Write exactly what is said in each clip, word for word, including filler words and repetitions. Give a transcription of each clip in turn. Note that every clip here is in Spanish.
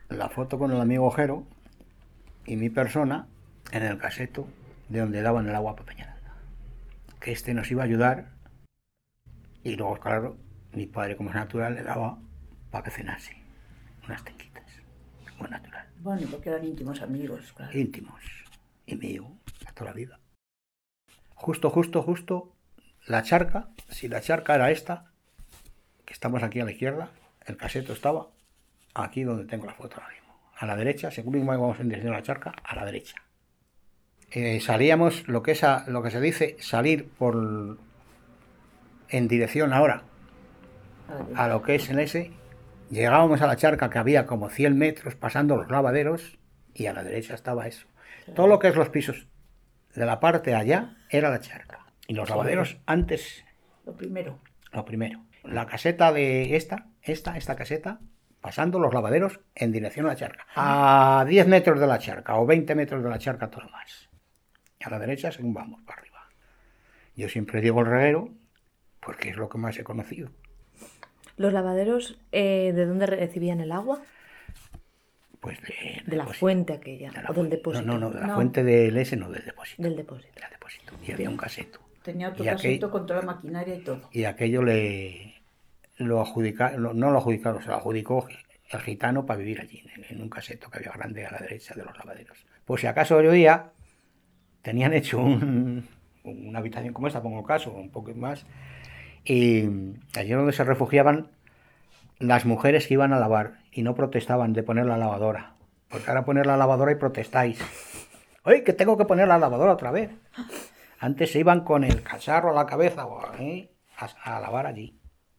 la foto con el amigo Ojero y mi persona en el caseto de donde daban el agua para Peñaranda. Que este nos iba a ayudar y luego, claro, mi padre como es natural le daba para que cenase unas tenquitas, como natural. Bueno, porque eran íntimos amigos, claro. Íntimos y mío, a toda la vida. Justo, justo, justo, la charca, si la charca era esta, que estamos aquí a la izquierda, el caseto estaba aquí donde tengo la foto ahora mismo. A la derecha, según íbamos en dirección a la charca, a la derecha. Eh, salíamos, lo que, es a, lo que se dice, salir por en dirección ahora a lo que es el ese, llegábamos a la charca que había como cien metros pasando los lavaderos y a la derecha estaba eso. Todo lo que es los pisos de la parte allá era la charca. Y los lavaderos antes... Lo primero. Lo primero. La caseta de esta, esta, esta caseta, pasando los lavaderos en dirección a la charca. A diez metros de la charca o veinte metros de la charca, todo más. Y a la derecha según vamos para arriba. Yo siempre digo el reguero porque es lo que más he conocido. ¿Los lavaderos eh, de dónde recibían el agua? Pues de, de, de la depósito. fuente aquella, de la o del fuente. depósito. No, no, no, de la No. fuente del ese, no, del depósito. Del depósito. Del depósito. Y había un caseto. Tenía otro Y aquel- caseto con toda la maquinaria y todo. Y aquello le lo adjudicaron, lo- no lo adjudicaron, se lo adjudicó el gitano para vivir allí, en, en un caseto que había grande a la derecha de los lavaderos. Pues si acaso llovía, tenían hecho un, una habitación como esta, pongo el caso, un poco más, y allí donde se refugiaban las mujeres que iban a lavar y no protestaban de poner la lavadora. Porque ahora poner la lavadora y protestáis. ¡Ay, que tengo que poner la lavadora otra vez! Antes se iban con el cacharro a la cabeza ¿eh? a, a lavar allí.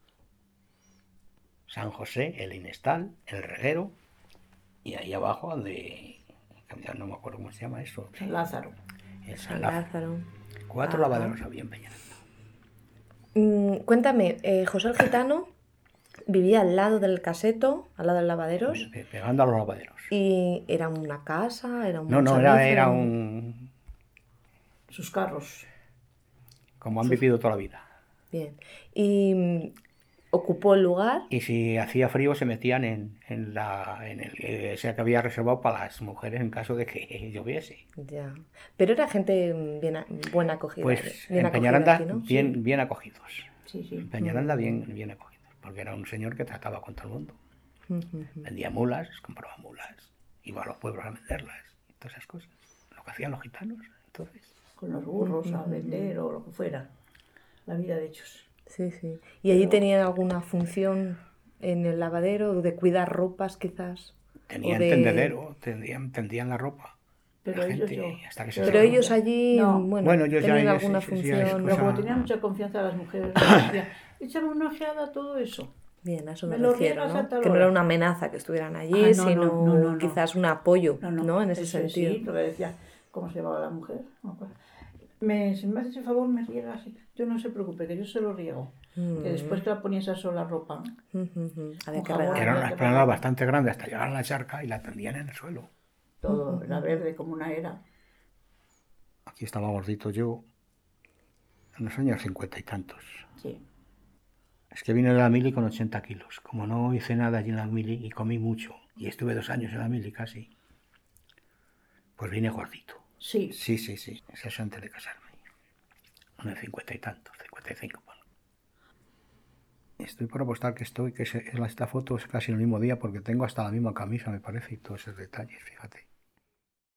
San José, el Inestal, el Reguero, y ahí abajo donde... ya no me acuerdo cómo se llama eso. San Lázaro. El San San Lázaro. Lázaro. Cuatro Ajá. lavaderos había en Peñaranda. Mm, cuéntame, eh, José el Gitano vivía al lado del caseto, al lado del lavaderos, Pe- Pegando a los lavaderos. y era una casa, era un No, no, era, servicio, era un... Sus carros. como han vivido toda la vida. Bien. Y mm, ocupó el lugar. Y si hacía frío se metían en, en, la, en el ese que había reservado para las mujeres en caso de que lloviese. Ya. Pero era gente mm, bien, a- buena acogida. Pues bien en acogida Peñaranda aquí, ¿no? bien, bien acogidos. Sí, sí. En Peñaranda bien, bien acogidos. Porque era un señor que trataba con todo el mundo. Ujú. Vendía mulas, compraba mulas, iba a los pueblos a venderlas, y todas esas cosas. Lo que hacían los gitanos, entonces. Con los burros a vender o lo que fuera. La vida de ellos. Sí, sí. ¿Y allí Pero- tenían alguna función en el lavadero, de cuidar ropas quizás? Tenían O de- tendedero, tendían, tendían la ropa. Pero la ellos gente, yo- hasta que se Pero Pero secaba. ellos allí, No. bueno, Bueno, ellos ya- tenían ya- alguna sí, sí, sí, función. es Pero cosa- como tenían mucha confianza las mujeres, les decía, échame una ojeada a todo eso. Bien, a eso Me me, lo refiero, riegas ¿no? a tal Que no hora. era una amenaza que estuvieran allí, Ah, no, sino no, no, no, no. quizás un apoyo, No, ¿no? no. En ese eso es, sentido. Sí, lo que decía, ¿cómo se llamaba la mujer? No me acuerdo. Me, si me haces el favor, me riegas. Yo no se preocupe, que yo se lo riego. Mm. Que después que la ponías a sola ropa. Ujú, ujú. Había Con que jabón. regar. Era una explanada bastante grande hasta llegar a la charca y la tendían en el suelo. Todo era verde como una era. Aquí estaba gordito yo, en los años cincuenta y tantos. Sí. Es que vine de la mili con ochenta kilos. Como no hice nada allí en la mili y comí mucho, y estuve dos años en la mili casi, pues vine gordito. Sí. Sí, sí, sí. Eso es antes de casarme. Unos cincuenta y tantos, cincuenta y cinco. Bueno. Estoy por apostar que estoy, que se- esta foto es casi el mismo día porque tengo hasta la misma camisa, me parece, y todos esos detalles, fíjate.